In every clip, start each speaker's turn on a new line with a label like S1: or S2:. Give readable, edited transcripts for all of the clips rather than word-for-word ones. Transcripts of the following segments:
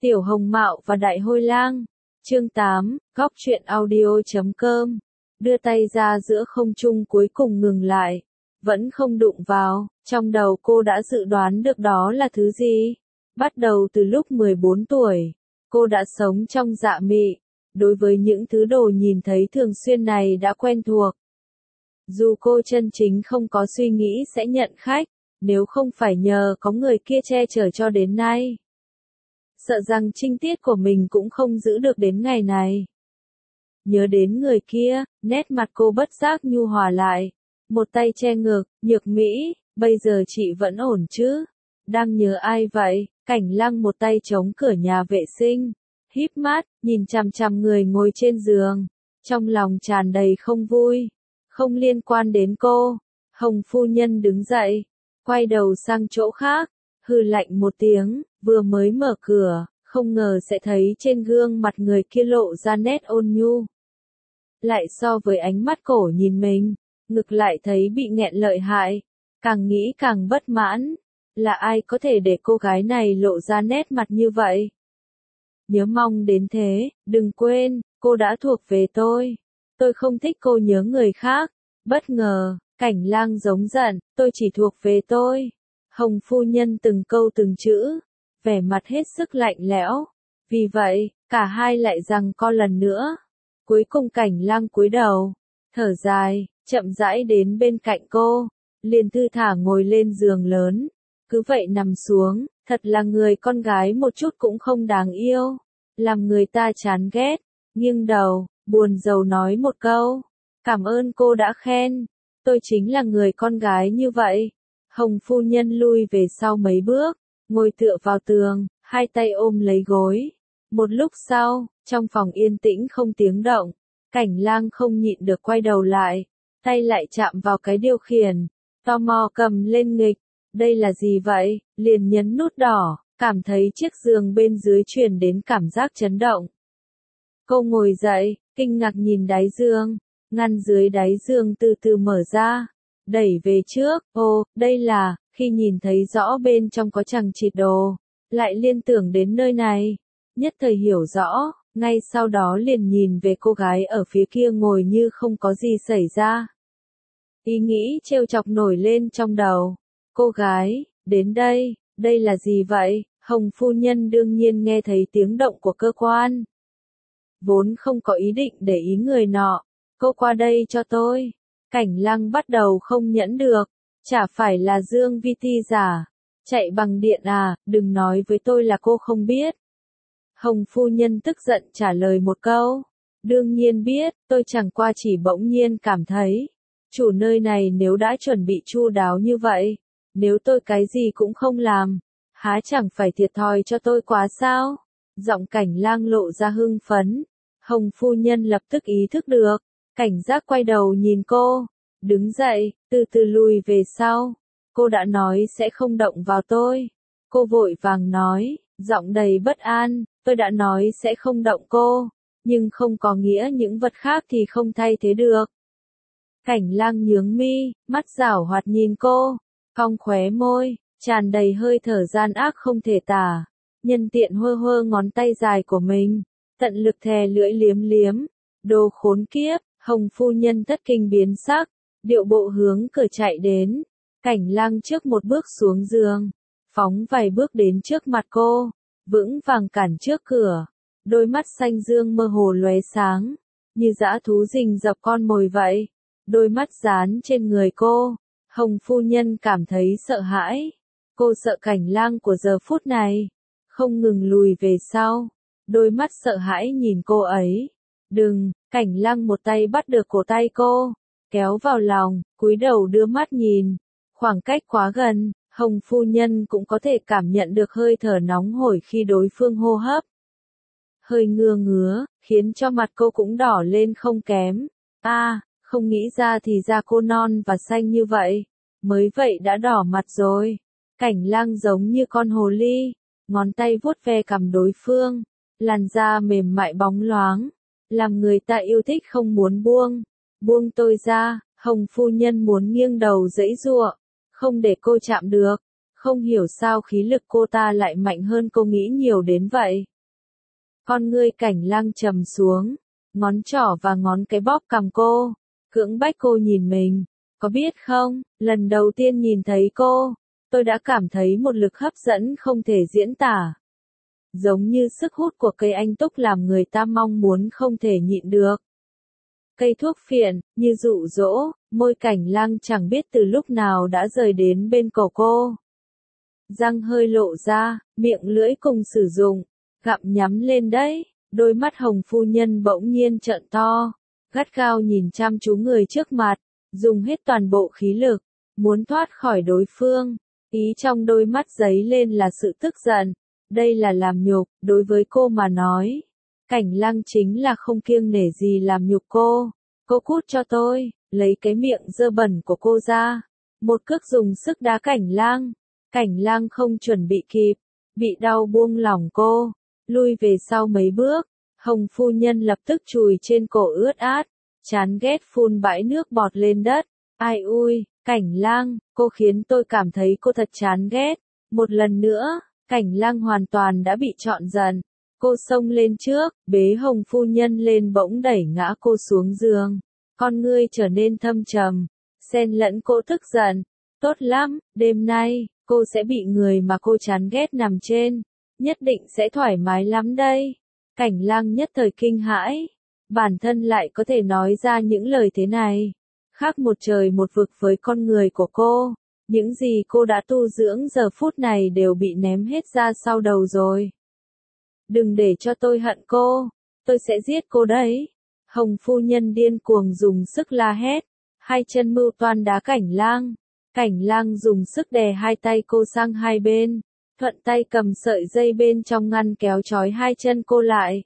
S1: Tiểu Hồng Mạo và Đại Hôi Lang. Chương 8, Góc truyện audio.com. Đưa tay ra giữa không trung cuối cùng ngừng lại. Vẫn không đụng vào, trong đầu cô đã dự đoán được đó là thứ gì. Bắt đầu từ lúc 14 tuổi, cô đã sống trong dạ mị. Đối với những thứ đồ nhìn thấy thường xuyên này đã quen thuộc. Dù cô chân chính không có suy nghĩ sẽ nhận khách, nếu không phải nhờ có người kia che chở cho đến nay. Sợ rằng trinh tiết của mình cũng không giữ được đến ngày này. Nhớ đến người kia, nét mặt cô bất giác nhu hòa lại. Một tay che ngực, Nhược Mỹ, bây giờ chị vẫn ổn chứ? Đang nhớ ai vậy? Cảnh Lăng một tay chống cửa nhà vệ sinh, híp mắt, nhìn chằm chằm người ngồi trên giường. Trong lòng tràn đầy không vui. Không liên quan đến cô. Hồng phu nhân đứng dậy, quay đầu sang chỗ khác, hừ lạnh một tiếng, vừa mới mở cửa, không ngờ sẽ thấy trên gương mặt người kia lộ ra nét ôn nhu. Lại so với ánh mắt cổ nhìn mình, ngực lại thấy bị nghẹn lợi hại, càng nghĩ càng bất mãn. Là ai có thể để cô gái này lộ ra nét mặt như vậy? Nhớ mong đến thế, đừng quên, cô đã thuộc về tôi. Tôi không thích cô nhớ người khác. Bất ngờ, Cảnh Lang giống giận, tôi chỉ thuộc về tôi. Hồng phu nhân từng câu từng chữ, vẻ mặt hết sức lạnh lẽo. Vì vậy, cả hai lại giằng co lần nữa. Cuối cùng Cảnh Lang cúi đầu, thở dài, chậm rãi đến bên cạnh cô, liền thư thả ngồi lên giường lớn. Cứ vậy nằm xuống, thật là người con gái một chút cũng không đáng yêu, làm người ta chán ghét. Nghiêng đầu, buồn rầu nói một câu, cảm ơn cô đã khen, tôi chính là người con gái như vậy. Hồng phu nhân lui về sau mấy bước, ngồi tựa vào tường, hai tay ôm lấy gối. Một lúc sau, trong phòng yên tĩnh không tiếng động, Cảnh Lang không nhịn được quay đầu lại, tay lại chạm vào cái điều khiển, tò mò cầm lên nghịch. Đây là gì vậy? Liền nhấn nút đỏ, cảm thấy chiếc giường bên dưới truyền đến cảm giác chấn động. Cô ngồi dậy, kinh ngạc nhìn đáy giường, ngăn dưới đáy giường từ từ mở ra, đẩy về trước. Ồ, đây là, khi nhìn thấy rõ bên trong có chằng chịt đồ, lại liên tưởng đến nơi này, nhất thời hiểu rõ, ngay sau đó liền nhìn về cô gái ở phía kia ngồi như không có gì xảy ra. Ý nghĩ trêu chọc nổi lên trong đầu. Cô gái, đến đây, đây là gì vậy? Hồng phu nhân đương nhiên nghe thấy tiếng động của cơ quan. Vốn không có ý định để ý người nọ, cô qua đây cho tôi. Cảnh Lăng bắt đầu không nhẫn được, chả phải là Dương Vi Ti giả, chạy bằng điện à, đừng nói với tôi là cô không biết. Hồng phu nhân tức giận trả lời một câu, đương nhiên biết, tôi chẳng qua chỉ bỗng nhiên cảm thấy, chủ nơi này nếu đã chuẩn bị chu đáo như vậy, nếu tôi cái gì cũng không làm, há chẳng phải thiệt thòi cho tôi quá sao? Giọng Cảnh Lang lộ ra hưng phấn. Hồng phu nhân lập tức ý thức được, cảnh giác quay đầu nhìn cô, đứng dậy, từ từ lùi về sau. Cô đã nói sẽ không động vào tôi. Cô vội vàng nói, giọng đầy bất an, tôi đã nói sẽ không động cô, nhưng không có nghĩa những vật khác thì không thay thế được. Cảnh Lang nhướng mi, mắt giảo hoạt nhìn cô, cong khóe môi, tràn đầy hơi thở gian ác không thể tả, nhân tiện hơ hơ ngón tay dài của mình, tận lực thè lưỡi liếm liếm. Đồ khốn kiếp, Hồng phu nhân thất kinh biến sắc, điệu bộ hướng cửa chạy đến. Cảnh Lang trước một bước xuống giường, phóng vài bước đến trước mặt cô, vững vàng cản trước cửa, đôi mắt xanh dương mơ hồ lóe sáng, như dã thú rình rập con mồi vậy. Đôi mắt dán trên người cô, Hồng phu nhân cảm thấy sợ hãi. Cô sợ Cảnh Lang của giờ phút này, không ngừng lùi về sau, đôi mắt sợ hãi nhìn cô ấy. Đừng, Cảnh Lang một tay bắt được cổ tay cô, kéo vào lòng, cúi đầu đưa mắt nhìn. Khoảng cách quá gần, Hồng phu nhân cũng có thể cảm nhận được hơi thở nóng hổi khi đối phương hô hấp. Hơi ngứa ngứa, khiến cho mặt cô cũng đỏ lên không kém. Không nghĩ ra thì da cô non và xanh như vậy, mới vậy đã đỏ mặt rồi. Cảnh Lang giống như con hồ ly, ngón tay vuốt ve cằm đối phương, làn da mềm mại bóng loáng, làm người ta yêu thích không muốn buông. Buông tôi ra, Hồng phu nhân muốn nghiêng đầu giãy giụa, không để cô chạm được. Không hiểu sao khí lực cô ta lại mạnh hơn cô nghĩ nhiều đến vậy. Con ngươi Cảnh Lang trầm xuống, ngón trỏ và ngón cái bóp cằm cô, cưỡng bách cô nhìn mình. Có biết không, lần đầu tiên nhìn thấy cô, tôi đã cảm thấy một lực hấp dẫn không thể diễn tả. Giống như sức hút của cây anh túc làm người ta mong muốn không thể nhịn được. Cây thuốc phiện, như dụ dỗ, môi Cảnh Lang chẳng biết từ lúc nào đã rời đến bên cổ cô. Răng hơi lộ ra, miệng lưỡi cùng sử dụng, gặm nhắm lên đấy, đôi mắt Hồng phu nhân bỗng nhiên trợn to, gắt gao nhìn chăm chú người trước mặt, dùng hết toàn bộ khí lực, muốn thoát khỏi đối phương, ý trong đôi mắt giấy lên là sự tức giận, đây là làm nhục, đối với cô mà nói. Cảnh Lang chính là không kiêng nể gì làm nhục cô cút cho tôi, lấy cái miệng dơ bẩn của cô ra, một cước dùng sức đá Cảnh Lang không chuẩn bị kịp, bị đau buông lỏng cô, lui về sau mấy bước, Hồng phu nhân lập tức chùi trên cổ ướt át, chán ghét phun bãi nước bọt lên đất, ai ui, Cảnh Lang, cô khiến tôi cảm thấy cô thật chán ghét, một lần nữa, Cảnh Lang hoàn toàn đã bị chọn giận. Cô xông lên trước, bế Hồng phu nhân lên bỗng đẩy ngã cô xuống giường. Con ngươi trở nên thâm trầm, xen lẫn cô tức giận. Tốt lắm, đêm nay, cô sẽ bị người mà cô chán ghét nằm trên. Nhất định sẽ thoải mái lắm đây. Cảnh Lang nhất thời kinh hãi. Bản thân lại có thể nói ra những lời thế này. Khác một trời một vực với con người của cô. Những gì cô đã tu dưỡng giờ phút này đều bị ném hết ra sau đầu rồi. Đừng để cho tôi hận cô, tôi sẽ giết cô đấy. Hồng phu nhân điên cuồng dùng sức la hét, hai chân mưu toan đá Cảnh Lang. Cảnh Lang dùng sức đè hai tay cô sang hai bên, thuận tay cầm sợi dây bên trong ngăn kéo trói hai chân cô lại.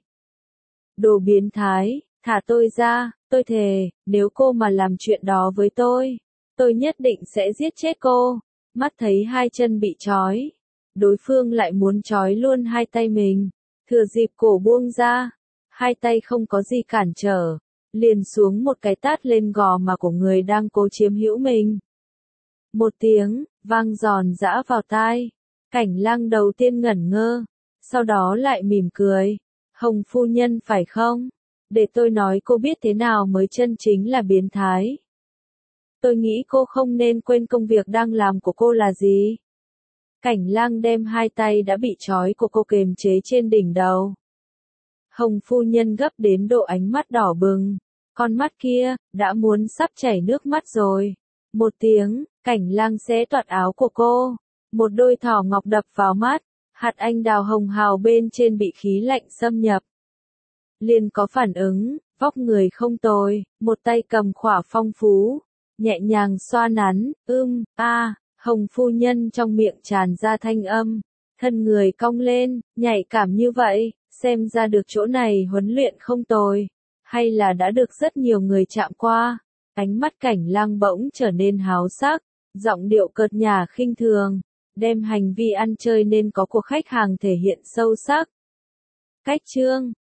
S1: Đồ biến thái, thả tôi ra, tôi thề, nếu cô mà làm chuyện đó với tôi nhất định sẽ giết chết cô. Mắt thấy hai chân bị trói, đối phương lại muốn trói luôn hai tay mình. Thừa dịp cổ buông ra, hai tay không có gì cản trở, liền xuống một cái tát lên gò má của người đang cố chiếm hữu mình. Một tiếng, vang giòn giã vào tai, Cảnh Lang đầu tiên ngẩn ngơ, sau đó lại mỉm cười. Hồng phu nhân phải không? Để tôi nói cô biết thế nào mới chân chính là biến thái. Tôi nghĩ cô không nên quên công việc đang làm của cô là gì. Cảnh Lang đem hai tay đã bị trói của cô kềm chế trên đỉnh đầu. Hồng phu nhân gấp đến độ ánh mắt đỏ bừng, con mắt kia, đã muốn sắp chảy nước mắt rồi. Một tiếng, Cảnh Lang xé toạc áo của cô, một đôi thỏ ngọc đập vào mắt, hạt anh đào hồng hào bên trên bị khí lạnh xâm nhập. Liền có phản ứng, vóc người không tồi, một tay cầm khỏa phong phú, nhẹ nhàng xoa nắn, Hồng phu nhân trong miệng tràn ra thanh âm, thân người cong lên, nhạy cảm như vậy, xem ra được chỗ này huấn luyện không tồi, hay là đã được rất nhiều người chạm qua. Ánh mắt Cảnh Lang bỗng trở nên háo sắc, giọng điệu cợt nhả khinh thường, đem hành vi ăn chơi nên có của khách hàng thể hiện sâu sắc. Cách chương